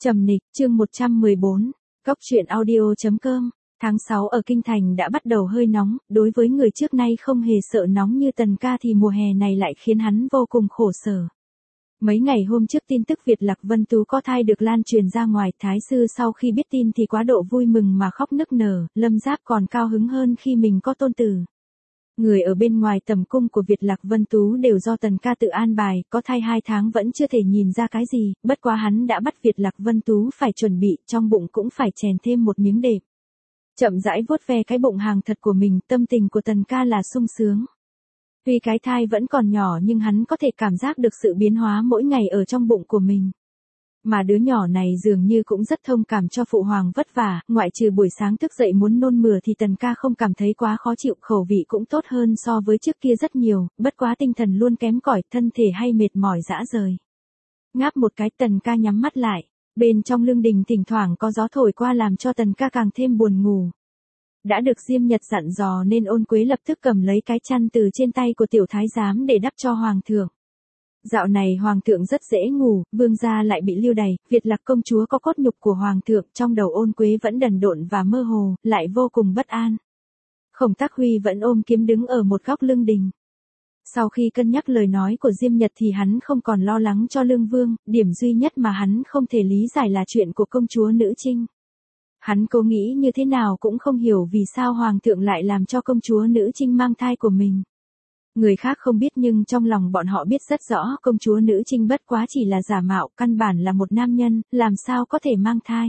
Trầm Nịch, chương 114, Góc truyện audio.com. Tháng 6 ở Kinh Thành đã bắt đầu hơi nóng, đối với người trước nay không hề sợ nóng như Tần Ca thì mùa hè này lại khiến hắn vô cùng khổ sở. Mấy ngày hôm trước tin tức Việt Lạc Vân Tú có thai được lan truyền ra ngoài, Thái sư sau khi biết tin thì quá độ vui mừng mà khóc nức nở, Lâm Giáp còn cao hứng hơn khi mình có tôn tử. Người ở bên ngoài tầm cung của Việt Lạc Vân Tú đều do Tần Ca tự an bài, có thai 2 tháng vẫn chưa thể nhìn ra cái gì, bất quá hắn đã bắt Việt Lạc Vân Tú phải chuẩn bị, trong bụng cũng phải chèn thêm một miếng đệm. Chậm rãi vuốt ve cái bụng hàng thật của mình, tâm tình của Tần Ca là sung sướng. Tuy cái thai vẫn còn nhỏ nhưng hắn có thể cảm giác được sự biến hóa mỗi ngày ở trong bụng của mình. Mà đứa nhỏ này dường như cũng rất thông cảm cho phụ hoàng vất vả, ngoại trừ buổi sáng thức dậy muốn nôn mửa thì Tần Ca không cảm thấy quá khó chịu, khẩu vị cũng tốt hơn so với trước kia rất nhiều, bất quá tinh thần luôn kém cỏi, thân thể hay mệt mỏi rã rời. Ngáp một cái, Tần Ca nhắm mắt lại, bên trong lương đình thỉnh thoảng có gió thổi qua làm cho Tần Ca càng thêm buồn ngủ. Đã được Diêm Nhật dặn dò nên Ôn Quế lập tức cầm lấy cái chăn từ trên tay của tiểu thái giám để đắp cho hoàng thượng. Dạo này hoàng thượng rất dễ ngủ, vương gia lại bị lưu đày, Việt Lạc công chúa có cốt nhục của hoàng thượng, trong đầu Ôn Quế vẫn đần độn và mơ hồ, lại vô cùng bất an. Khổng Tác Huy vẫn ôm kiếm đứng ở một góc lương đình. Sau khi cân nhắc lời nói của Diêm Nhật thì hắn không còn lo lắng cho Lương Vương, điểm duy nhất mà hắn không thể lý giải là chuyện của công chúa Nữ Trinh. Hắn cố nghĩ như thế nào cũng không hiểu vì sao hoàng thượng lại làm cho công chúa Nữ Trinh mang thai của mình. Người khác không biết nhưng trong lòng bọn họ biết rất rõ, công chúa Nữ Trinh bất quá chỉ là giả mạo, căn bản là một nam nhân, làm sao có thể mang thai.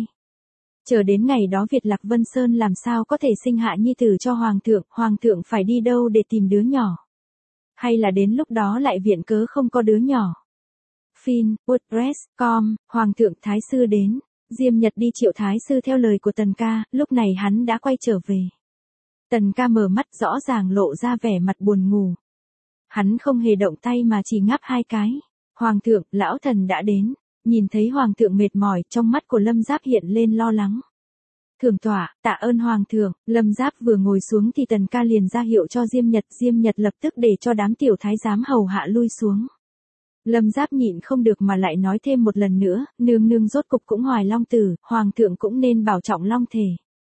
Chờ đến ngày đó Việt Lạc Vân Sơn làm sao có thể sinh hạ nhi tử cho hoàng thượng phải đi đâu để tìm đứa nhỏ. Hay là đến lúc đó lại viện cớ không có đứa nhỏ. Fin, WordPress.com, hoàng thượng thái sư đến, Diêm Nhật đi triệu thái sư theo lời của Tần Ca, lúc này hắn đã quay trở về. Tần Ca mở mắt rõ ràng lộ ra vẻ mặt buồn ngủ. Hắn không hề động tay mà chỉ ngáp 2 cái. Hoàng thượng, lão thần đã đến. Nhìn thấy hoàng thượng mệt mỏi, trong mắt của Lâm Giáp hiện lên lo lắng. Thượng tọa, tạ ơn hoàng thượng. Lâm Giáp vừa ngồi xuống thì Tần Ca liền ra hiệu cho Diêm Nhật lập tức để cho đám tiểu thái giám hầu hạ lui xuống. Lâm Giáp nhịn không được mà lại nói thêm một lần nữa, nương rốt cục cũng hoài long tử, hoàng thượng cũng nên bảo trọng long thể.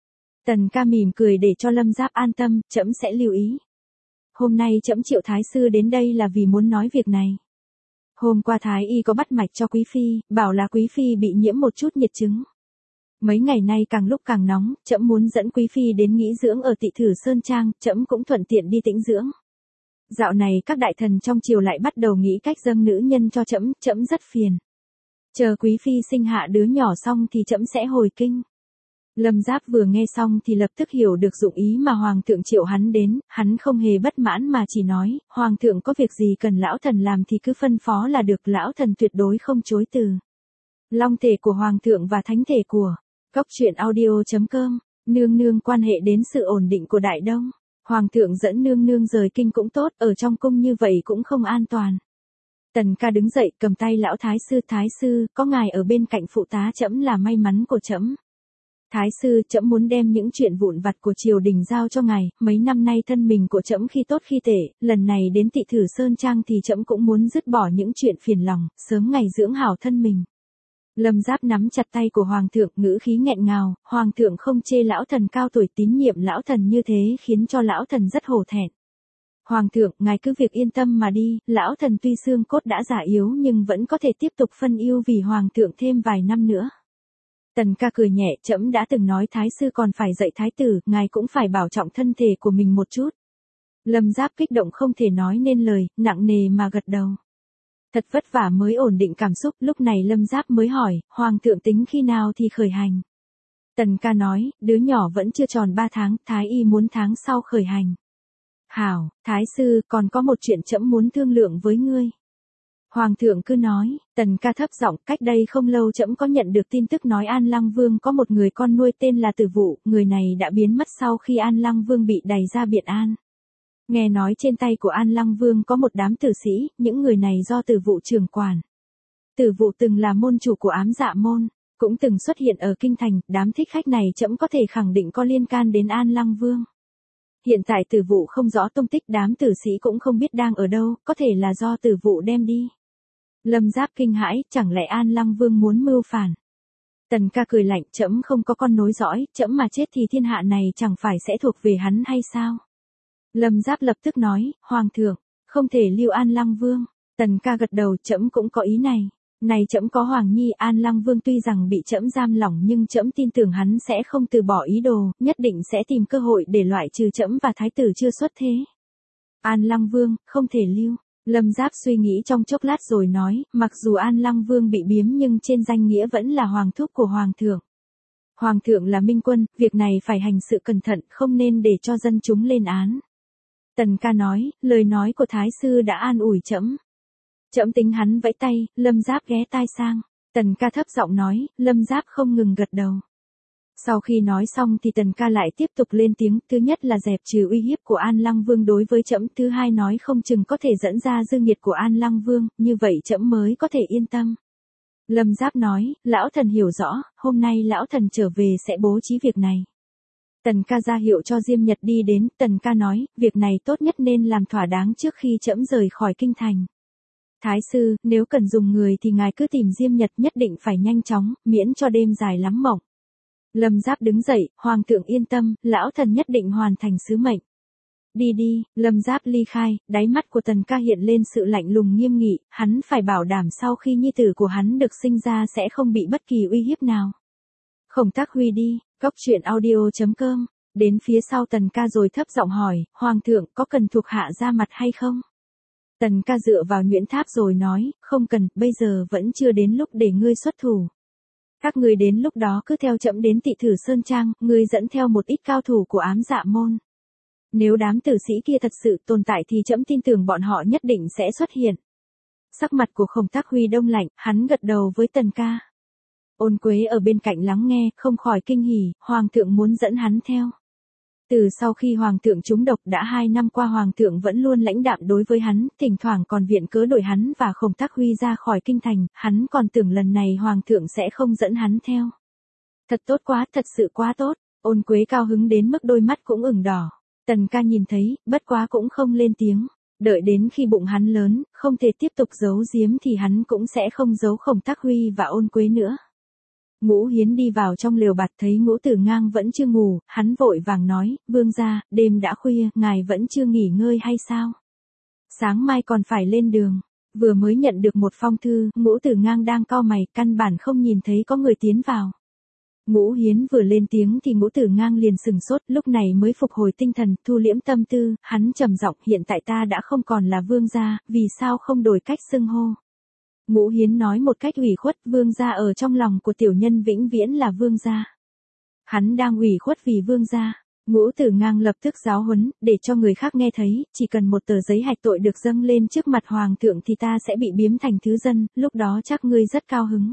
Tần Ca mỉm cười để cho Lâm Giáp an tâm, trẫm sẽ lưu ý. Hôm nay trẫm triệu thái sư đến đây là vì muốn nói việc này. Hôm qua thái y có bắt mạch cho quý phi, bảo là quý phi bị nhiễm một chút nhiệt chứng. Mấy ngày nay càng lúc càng nóng, trẫm muốn dẫn quý phi đến nghỉ dưỡng ở Tị Thử Sơn Trang, trẫm cũng thuận tiện đi tĩnh dưỡng. Dạo này các đại thần trong triều lại bắt đầu nghĩ cách dâng nữ nhân cho trẫm rất phiền. Chờ quý phi sinh hạ đứa nhỏ xong thì trẫm sẽ hồi kinh. Lâm Giáp vừa nghe xong thì lập tức hiểu được dụng ý mà hoàng thượng triệu hắn đến, hắn không hề bất mãn mà chỉ nói, hoàng thượng có việc gì cần lão thần làm thì cứ phân phó là được, lão thần tuyệt đối không chối từ. Long thể của hoàng thượng và thánh thể của Góc truyện audio.com, nương quan hệ đến sự ổn định của Đại Đông. Hoàng thượng dẫn nương rời kinh cũng tốt, ở trong cung như vậy cũng không an toàn. Tần Ca đứng dậy cầm tay lão thái sư, có ngài ở bên cạnh phụ tá trẫm là may mắn của trẫm. Thái sư, trẫm muốn đem những chuyện vụn vặt của triều đình giao cho ngài, mấy năm nay thân mình của trẫm khi tốt khi tệ, lần này đến Tị Thử Sơn Trang thì trẫm cũng muốn dứt bỏ những chuyện phiền lòng, sớm ngày dưỡng hảo thân mình. Lâm Giáp nắm chặt tay của hoàng thượng, ngữ khí nghẹn ngào, hoàng thượng không chê lão thần cao tuổi, tín nhiệm lão thần như thế khiến cho lão thần rất hổ thẹn. Hoàng thượng, ngài cứ việc yên tâm mà đi, lão thần tuy xương cốt đã già yếu nhưng vẫn có thể tiếp tục phân yêu vì hoàng thượng thêm vài năm nữa. Tần Ca cười nhẹ, trẫm đã từng nói thái sư còn phải dạy thái tử, ngài cũng phải bảo trọng thân thể của mình một chút. Lâm Giáp kích động không thể nói nên lời, nặng nề mà gật đầu. Thật vất vả mới ổn định cảm xúc, lúc này Lâm Giáp mới hỏi, hoàng thượng tính khi nào thì khởi hành. Tần Ca nói, đứa nhỏ vẫn chưa tròn 3 tháng, thái y muốn tháng sau khởi hành. Hảo, thái sư, còn có một chuyện trẫm muốn thương lượng với ngươi. Hoàng thượng cứ nói, Tần Ca thấp giọng, cách đây không lâu trẫm có nhận được tin tức nói An Lăng Vương có một người con nuôi tên là Tử Vụ, người này đã biến mất sau khi An Lăng Vương bị đày ra Biện An. Nghe nói trên tay của An Lăng Vương có một đám tử sĩ, những người này do Tử Vụ trưởng quản. Tử Vụ từng là môn chủ của Ám Dạ môn, cũng từng xuất hiện ở kinh thành, đám thích khách này trẫm có thể khẳng định có liên can đến An Lăng Vương. Hiện tại Tử Vụ không rõ tung tích, đám tử sĩ cũng không biết đang ở đâu, có thể là do Tử Vụ đem đi. Lâm Giáp kinh hãi, chẳng lẽ An Lăng Vương muốn mưu phản? Tần ca cười lạnh, trẫm không có con nối dõi, trẫm mà chết thì thiên hạ này chẳng phải sẽ thuộc về hắn hay sao? Lâm Giáp lập tức nói, Hoàng thượng, không thể lưu An Lăng Vương. Tần ca gật đầu, trẫm cũng có ý này. Này trẫm có Hoàng Nhi, An Lăng Vương tuy rằng bị trẫm giam lỏng nhưng trẫm tin tưởng hắn sẽ không từ bỏ ý đồ, nhất định sẽ tìm cơ hội để loại trừ trẫm và thái tử chưa xuất thế. An Lăng Vương, không thể lưu. Lâm Giáp suy nghĩ trong chốc lát rồi nói, mặc dù An Lăng Vương bị biếm nhưng trên danh nghĩa vẫn là hoàng thúc của Hoàng thượng. Hoàng thượng là minh quân, việc này phải hành sự cẩn thận, không nên để cho dân chúng lên án. Tần ca nói, lời nói của Thái sư đã an ủi trẫm. Trẫm tính hắn vẫy tay, Lâm Giáp ghé tai sang. Tần ca thấp giọng nói, Lâm Giáp không ngừng gật đầu. Sau khi nói xong thì Tần ca lại tiếp tục lên tiếng, thứ nhất là dẹp trừ uy hiếp của An Lăng Vương đối với trẫm, thứ hai nói không chừng có thể dẫn ra dư nghiệt của An Lăng Vương, như vậy trẫm mới có thể yên tâm. Lâm Giáp nói, lão thần hiểu rõ, hôm nay lão thần trở về sẽ bố trí việc này. Tần ca ra hiệu cho Diêm Nhật đi đến, Tần ca nói, việc này tốt nhất nên làm thỏa đáng trước khi trẫm rời khỏi kinh thành. Thái sư, nếu cần dùng người thì ngài cứ tìm Diêm Nhật, nhất định phải nhanh chóng, miễn cho đêm dài lắm mộng. Lâm Giáp đứng dậy, Hoàng thượng yên tâm, lão thần nhất định hoàn thành sứ mệnh. Đi đi, Lâm Giáp ly khai, đáy mắt của Tần ca hiện lên sự lạnh lùng nghiêm nghị, hắn phải bảo đảm sau khi nhi tử của hắn được sinh ra sẽ không bị bất kỳ uy hiếp nào. Khổng Tác Huy đi, cóc truyện audio.com, đến phía sau Tần ca rồi thấp giọng hỏi, Hoàng thượng có cần thuộc hạ ra mặt hay không? Tần ca dựa vào Nhuyễn Tháp rồi nói, không cần, bây giờ vẫn chưa đến lúc để ngươi xuất thủ. Các ngươi đến lúc đó cứ theo trẫm đến Tị Thử Sơn Trang, ngươi dẫn theo một ít cao thủ của Ám Dạ môn. Nếu đám tử sĩ kia thật sự tồn tại thì trẫm tin tưởng bọn họ nhất định sẽ xuất hiện. Sắc mặt của Khổng Tác Huy đông lạnh, hắn gật đầu với Tần ca. Ôn Quế ở bên cạnh lắng nghe, không khỏi kinh hỉ, Hoàng thượng muốn dẫn hắn theo. Từ sau khi Hoàng thượng trúng độc đã 2 năm qua Hoàng thượng vẫn luôn lãnh đạm đối với hắn, thỉnh thoảng còn viện cớ đổi hắn và Khổng Tác Huy ra khỏi kinh thành, hắn còn tưởng lần này Hoàng thượng sẽ không dẫn hắn theo. Thật tốt quá, thật sự quá tốt, Ôn Quế cao hứng đến mức đôi mắt cũng ửng đỏ. Tần ca nhìn thấy, bất quá cũng không lên tiếng, đợi đến khi bụng hắn lớn, không thể tiếp tục giấu giếm thì hắn cũng sẽ không giấu Khổng Tác Huy và Ôn Quế nữa. Ngũ Hiến đi vào trong lều bạt thấy Ngũ Tử Ngang vẫn chưa ngủ, hắn vội vàng nói, vương gia, đêm đã khuya, ngài vẫn chưa nghỉ ngơi hay sao? Sáng mai còn phải lên đường, vừa mới nhận được một phong thư, Ngũ Tử Ngang đang cau mày, căn bản không nhìn thấy có người tiến vào. Ngũ Hiến vừa lên tiếng thì Ngũ Tử Ngang liền sừng sốt, lúc này mới phục hồi tinh thần, thu liễm tâm tư, hắn trầm giọng, hiện tại ta đã không còn là vương gia, vì sao không đổi cách xưng hô? Ngũ Hiến nói một cách ủy khuất, vương gia ở trong lòng của tiểu nhân vĩnh viễn là vương gia. Hắn đang ủy khuất vì vương gia. Ngũ Tử Ngang lập tức giáo huấn, để cho người khác nghe thấy, chỉ cần một tờ giấy hạch tội được dâng lên trước mặt Hoàng thượng thì ta sẽ bị biếm thành thứ dân, lúc đó chắc ngươi rất cao hứng.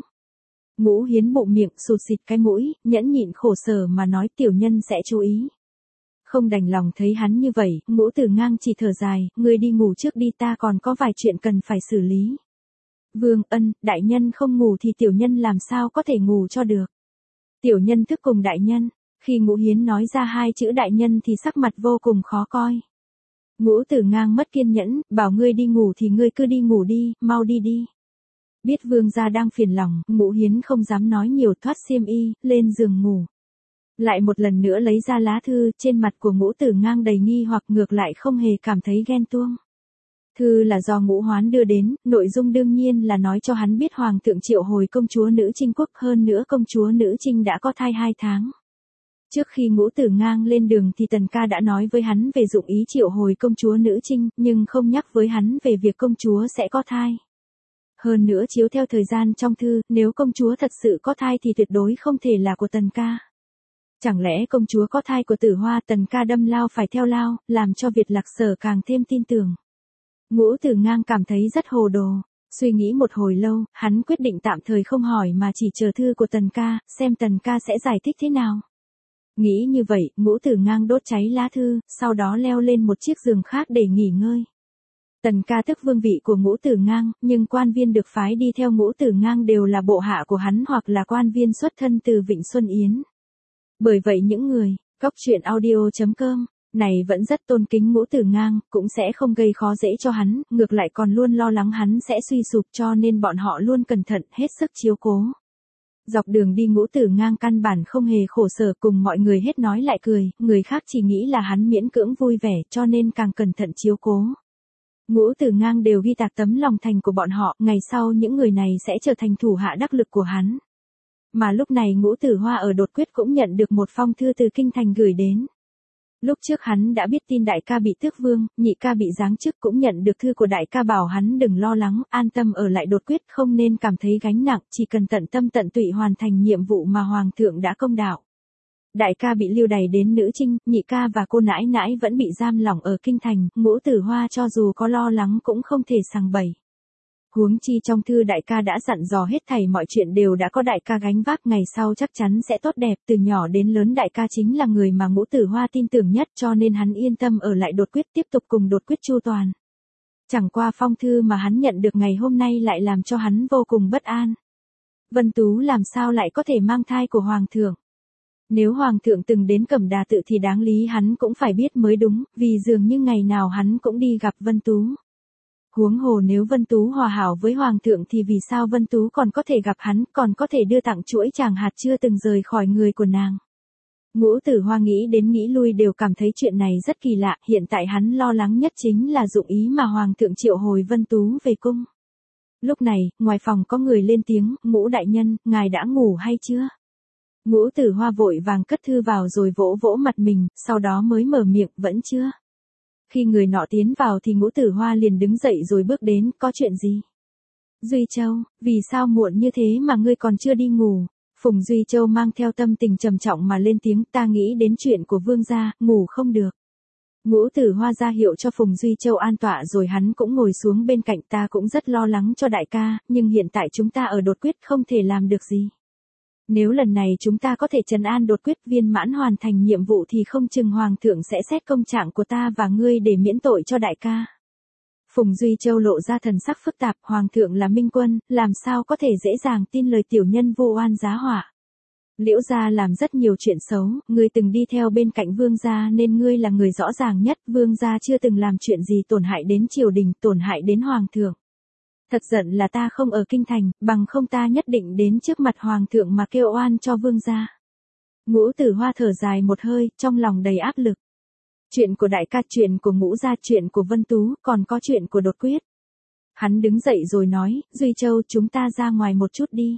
Ngũ Hiến bụng miệng sụt xịt cái mũi, nhẫn nhịn khổ sở mà nói tiểu nhân sẽ chú ý. Không đành lòng thấy hắn như vậy, Ngũ Tử Ngang chỉ thở dài, ngươi đi ngủ trước đi, ta còn có vài chuyện cần phải xử lý. Vương ân, đại nhân không ngủ thì tiểu nhân làm sao có thể ngủ cho được. Tiểu nhân thức cùng đại nhân, khi Ngũ Hiến nói ra 2 chữ đại nhân thì sắc mặt vô cùng khó coi. Ngũ Tử Ngang mất kiên nhẫn, bảo ngươi đi ngủ thì ngươi cứ đi ngủ đi, mau đi đi. Biết vương gia đang phiền lòng, Ngũ Hiến không dám nói nhiều, thoát xiêm y, lên giường ngủ. Lại một lần nữa lấy ra lá thư, trên mặt của Ngũ Tử Ngang đầy nghi hoặc ngược lại không hề cảm thấy ghen tuông. Thư là do Ngũ Hoán đưa đến, nội dung đương nhiên là nói cho hắn biết Hoàng thượng triệu hồi công chúa nữ Trinh quốc, hơn nữa công chúa nữ Trinh đã có thai 2 tháng. Trước khi Ngũ Tử Ngang lên đường thì Tần ca đã nói với hắn về dụng ý triệu hồi công chúa nữ Trinh, nhưng không nhắc với hắn về việc công chúa sẽ có thai. Hơn nữa chiếu theo thời gian trong thư, nếu công chúa thật sự có thai thì tuyệt đối không thể là của Tần ca. Chẳng lẽ công chúa có thai của Tử Hoa? Tần ca đâm lao phải theo lao, làm cho Việt Lạc Sở càng thêm tin tưởng. Ngũ Tử Ngang cảm thấy rất hồ đồ, suy nghĩ một hồi lâu, hắn quyết định tạm thời không hỏi mà chỉ chờ thư của Tần ca, xem Tần ca sẽ giải thích thế nào. Nghĩ như vậy, Ngũ Tử Ngang đốt cháy lá thư, sau đó leo lên một chiếc giường khác để nghỉ ngơi. Tần ca tức vương vị của Ngũ Tử Ngang, nhưng quan viên được phái đi theo Ngũ Tử Ngang đều là bộ hạ của hắn hoặc là quan viên xuất thân từ Vịnh Xuân Yến. Bởi vậy những người, cóc truyện audio.com, này vẫn rất tôn kính Ngũ Tử Ngang, cũng sẽ không gây khó dễ cho hắn, ngược lại còn luôn lo lắng hắn sẽ suy sụp, cho nên bọn họ luôn cẩn thận, hết sức chiếu cố. Dọc đường đi Ngũ Tử Ngang căn bản không hề khổ sở, cùng mọi người hết nói lại cười, người khác chỉ nghĩ là hắn miễn cưỡng vui vẻ cho nên càng cẩn thận chiếu cố. Ngũ Tử Ngang đều ghi tạc tấm lòng thành của bọn họ, ngày sau những người này sẽ trở thành thủ hạ đắc lực của hắn. Mà lúc này Ngũ Tử Hoa ở Đột Quyết cũng nhận được một phong thư từ kinh thành gửi đến. Lúc trước hắn đã biết tin đại ca bị tước vương, nhị ca bị giáng chức, cũng nhận được thư của đại ca bảo hắn đừng lo lắng, an tâm ở lại Đột Quyết, không nên cảm thấy gánh nặng, chỉ cần tận tâm tận tụy hoàn thành nhiệm vụ mà hoàng thượng đã công đạo. Đại ca bị lưu đày đến Nữ Trinh, nhị ca và cô nãi nãi vẫn bị giam lỏng ở kinh thành, Ngũ Tử Hoa cho dù có lo lắng cũng không thể sằng bậy. Huống chi trong thư đại ca đã dặn dò hết thảy mọi chuyện đều đã có đại ca gánh vác, ngày sau chắc chắn sẽ tốt đẹp, từ nhỏ đến lớn đại ca chính là người mà Ngũ Tử Hoa tin tưởng nhất, cho nên hắn yên tâm ở lại Đột Quyết, tiếp tục cùng Đột Quyết chu toàn. Chẳng qua phong thư mà hắn nhận được ngày hôm nay lại làm cho hắn vô cùng bất an. Vân Tú làm sao lại có thể mang thai của hoàng thượng? Nếu hoàng thượng từng đến Cẩm Đà Tự thì đáng lý hắn cũng phải biết mới đúng, vì dường như ngày nào hắn cũng đi gặp Vân Tú. Huống hồ nếu Vân Tú hòa hảo với hoàng thượng thì vì sao Vân Tú còn có thể gặp hắn, còn có thể đưa tặng chuỗi chàng hạt chưa từng rời khỏi người của nàng. Ngũ Tử Hoa nghĩ đến nghĩ lui đều cảm thấy chuyện này rất kỳ lạ, hiện tại hắn lo lắng nhất chính là dụng ý mà hoàng thượng triệu hồi Vân Tú về cung. Lúc này, ngoài phòng có người lên tiếng, Ngũ đại nhân, ngài đã ngủ hay chưa? Ngũ Tử Hoa vội vàng cất thư vào rồi vỗ vỗ mặt mình, sau đó mới mở miệng, vẫn chưa. Khi người nọ tiến vào thì Ngũ Tử Hoa liền đứng dậy rồi bước đến, có chuyện gì? Duy Châu, vì sao muộn như thế mà ngươi còn chưa đi ngủ? Phùng Duy Châu mang theo tâm tình trầm trọng mà lên tiếng, ta nghĩ đến chuyện của vương gia, ngủ không được. Ngũ Tử Hoa ra hiệu cho Phùng Duy Châu an tọa rồi hắn cũng ngồi xuống bên cạnh, ta cũng rất lo lắng cho đại ca, nhưng hiện tại chúng ta ở Đột Quyết không thể làm được gì. Nếu lần này chúng ta có thể trấn an Đột Quyết viên mãn hoàn thành nhiệm vụ thì không chừng hoàng thượng sẽ xét công trạng của ta và ngươi để miễn tội cho đại ca. Phùng Duy Châu lộ ra thần sắc phức tạp, hoàng thượng là minh quân, làm sao có thể dễ dàng tin lời tiểu nhân vô oan giá họa. Liễu gia làm rất nhiều chuyện xấu, ngươi từng đi theo bên cạnh vương gia nên ngươi là người rõ ràng nhất, vương gia chưa từng làm chuyện gì tổn hại đến triều đình, tổn hại đến hoàng thượng. Thật giận là ta không ở kinh thành, bằng không ta nhất định đến trước mặt hoàng thượng mà kêu oan cho vương gia. Ngũ Tử Hoa thở dài một hơi, trong lòng đầy áp lực. Chuyện của đại ca, chuyện của Ngũ gia, chuyện của Vân Tú, còn có chuyện của Đột Quyết. Hắn đứng dậy rồi nói, Duy Châu, chúng ta ra ngoài một chút đi.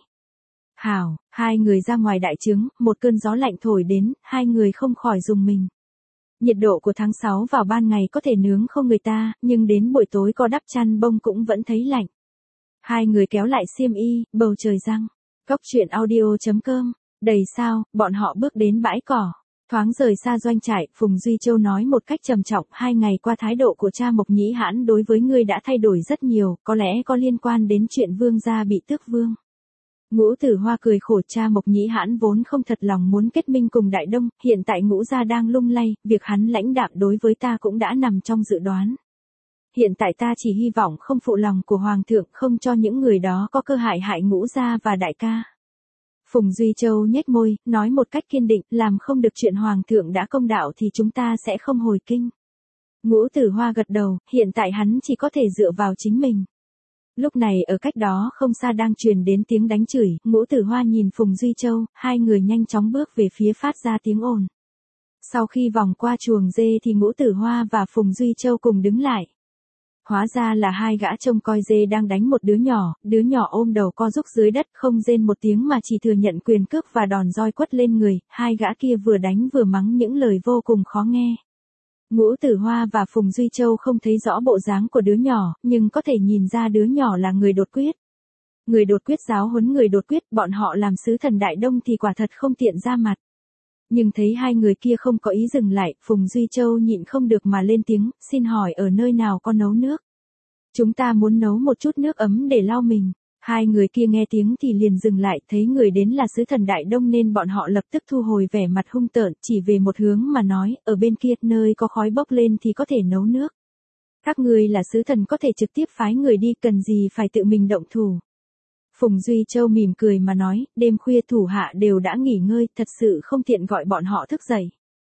Hảo, hai người ra ngoài đại trướng, một cơn gió lạnh thổi đến, hai người không khỏi rùng mình. Nhiệt độ của tháng 6 vào ban ngày có thể nướng không người ta, nhưng đến buổi tối có đắp chăn bông cũng vẫn thấy lạnh. Hai người kéo lại xiêm y, bầu trời răng. Cóc truyện audio.com, đầy sao, bọn họ bước đến bãi cỏ. Thoáng rời xa doanh trại, Phùng Duy Châu nói một cách trầm trọng, 2 ngày qua thái độ của cha Mộc Nhĩ Hãn đối với ngươi đã thay đổi rất nhiều, có lẽ có liên quan đến chuyện vương gia bị tước vương. Ngũ Tử Hoa cười khổ, cha Mộc Nhĩ Hãn vốn không thật lòng muốn kết minh cùng Đại Đông, hiện tại Ngũ gia đang lung lay, việc hắn lãnh đạm đối với ta cũng đã nằm trong dự đoán. Hiện tại ta chỉ hy vọng không phụ lòng của Hoàng thượng, không cho những người đó có cơ hại hại Ngũ gia và đại ca. Phùng Duy Châu nhếch môi, nói một cách kiên định, làm không được chuyện Hoàng thượng đã công đạo thì chúng ta sẽ không hồi kinh. Ngũ Tử Hoa gật đầu, hiện tại hắn chỉ có thể dựa vào chính mình. Lúc này ở cách đó không xa đang truyền đến tiếng đánh chửi, Ngũ Tử Hoa nhìn Phùng Duy Châu, hai người nhanh chóng bước về phía phát ra tiếng ồn. Sau khi vòng qua chuồng dê thì Ngũ Tử Hoa và Phùng Duy Châu cùng đứng lại. Hóa ra là hai gã trông coi dê đang đánh một đứa nhỏ ôm đầu co rúc dưới đất không rên một tiếng mà chỉ thừa nhận quyền cước và đòn roi quất lên người, hai gã kia vừa đánh vừa mắng những lời vô cùng khó nghe. Ngũ Tử Hoa và Phùng Duy Châu không thấy rõ bộ dáng của đứa nhỏ, nhưng có thể nhìn ra đứa nhỏ là người Đột Quyết. Người Đột Quyết giáo huấn người Đột Quyết, bọn họ làm sứ thần Đại Đông thì quả thật không tiện ra mặt. Nhưng thấy hai người kia không có ý dừng lại, Phùng Duy Châu nhịn không được mà lên tiếng, xin hỏi ở nơi nào có nấu nước. Chúng ta muốn nấu một chút nước ấm để lau mình. Hai người kia nghe tiếng thì liền dừng lại, thấy người đến là sứ thần Đại Đông nên bọn họ lập tức thu hồi vẻ mặt hung tợn, chỉ về một hướng mà nói, ở bên kia nơi có khói bốc lên thì có thể nấu nước. Các ngươi là sứ thần có thể trực tiếp phái người đi, cần gì phải tự mình động thủ. Phùng Duy Châu mỉm cười mà nói, đêm khuya thủ hạ đều đã nghỉ ngơi, thật sự không tiện gọi bọn họ thức dậy.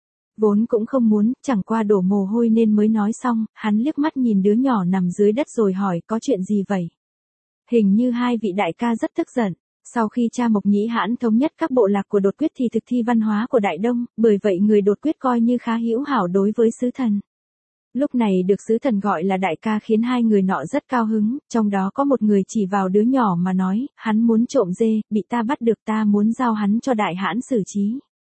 Vốn cũng không muốn, chẳng qua đổ mồ hôi nên mới nói xong, hắn liếc mắt nhìn đứa nhỏ nằm dưới đất rồi hỏi, có chuyện gì vậy? Hình như hai vị đại ca rất tức giận. Sau khi cha Mộc Nhĩ Hãn thống nhất các bộ lạc của Đột Quyết thì thực thi văn hóa của Đại Đông, bởi vậy người Đột Quyết coi như khá hữu hảo đối với sứ thần. Lúc này được sứ thần gọi là đại ca khiến hai người nọ rất cao hứng, trong đó có một người chỉ vào đứa nhỏ mà nói, hắn muốn trộm dê, bị ta bắt được, ta muốn giao hắn cho đại hãn xử trí.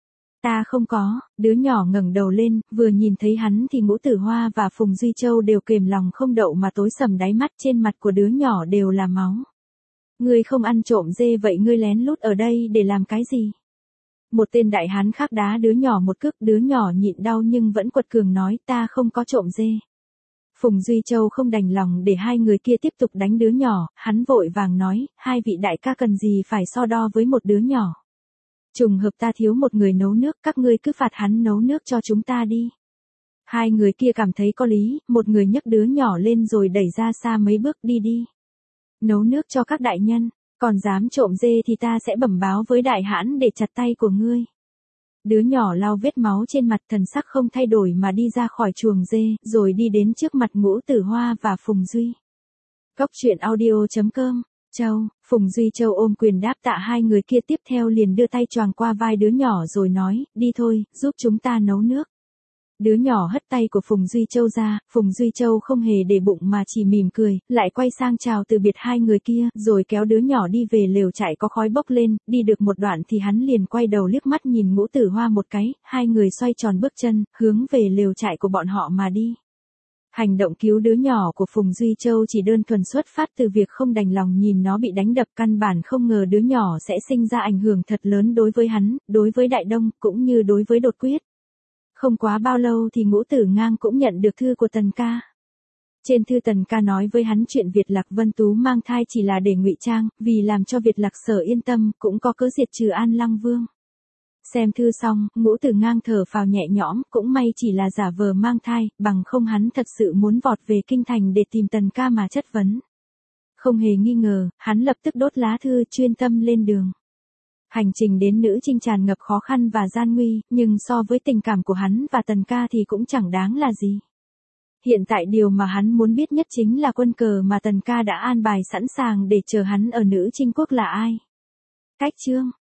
Ta không có, đứa nhỏ ngẩng đầu lên, vừa nhìn thấy hắn thì Ngũ Tử Hoa và Phùng Duy Châu đều kềm lòng không đậu mà tối sầm đáy mắt, trên mặt của đứa nhỏ đều là máu. Ngươi không ăn trộm dê vậy ngươi lén lút ở đây để làm cái gì? Một tên đại hán khác đá đứa nhỏ một cước, đứa nhỏ nhịn đau nhưng vẫn quật cường nói ta không có trộm dê. Phùng Duy Châu không đành lòng để hai người kia tiếp tục đánh đứa nhỏ, hắn vội vàng nói, hai vị đại ca cần gì phải so đo với một đứa nhỏ. Trùng hợp ta thiếu một người nấu nước, các ngươi cứ phạt hắn nấu nước cho chúng ta đi. Hai người kia cảm thấy có lý, một người nhấc đứa nhỏ lên rồi đẩy ra xa mấy bước, đi đi. Nấu nước cho các đại nhân, còn dám trộm dê thì ta sẽ bẩm báo với đại hãn để chặt tay của ngươi. Đứa nhỏ lau vết máu trên mặt, thần sắc không thay đổi mà đi ra khỏi chuồng dê, rồi đi đến trước mặt Ngũ Tử Hoa và Phùng Duy. Cốc truyện audio.com. Châu, Phùng Duy Châu ôm quyền đáp tạ hai người kia, tiếp theo liền đưa tay choàng qua vai đứa nhỏ rồi nói, đi thôi, giúp chúng ta nấu nước. Đứa nhỏ hất tay của Phùng Duy Châu ra, Phùng Duy Châu không hề để bụng mà chỉ mỉm cười, lại quay sang chào từ biệt hai người kia, rồi kéo đứa nhỏ đi về lều trại có khói bốc lên, đi được một đoạn thì hắn liền quay đầu liếc mắt nhìn Ngũ Tử Hoa một cái, hai người xoay tròn bước chân, hướng về lều trại của bọn họ mà đi. Hành động cứu đứa nhỏ của Phùng Duy Châu chỉ đơn thuần xuất phát từ việc không đành lòng nhìn nó bị đánh đập, căn bản không ngờ đứa nhỏ sẽ sinh ra ảnh hưởng thật lớn đối với hắn, đối với Đại Đông, cũng như đối với Đột Quyết. Không quá bao lâu thì Ngũ Tử Ngang cũng nhận được thư của Tần Ca. Trên thư Tần Ca nói với hắn chuyện Việt Lạc Vân Tú mang thai chỉ là để ngụy trang, vì làm cho Việt Lạc Sở yên tâm, cũng có cớ diệt trừ An Lăng Vương. Xem thư xong, Ngũ Tử Ngang thở phào nhẹ nhõm, cũng may chỉ là giả vờ mang thai, bằng không hắn thật sự muốn vọt về kinh thành để tìm Tần Ca mà chất vấn. Không hề nghi ngờ, hắn lập tức đốt lá thư, chuyên tâm lên đường. Hành trình đến Nữ Trinh tràn ngập khó khăn và gian nguy, nhưng so với tình cảm của hắn và Tần Ca thì cũng chẳng đáng là gì. Hiện tại điều mà hắn muốn biết nhất chính là quân cờ mà Tần Ca đã an bài sẵn sàng để chờ hắn ở Nữ Trinh quốc là ai. Cách chương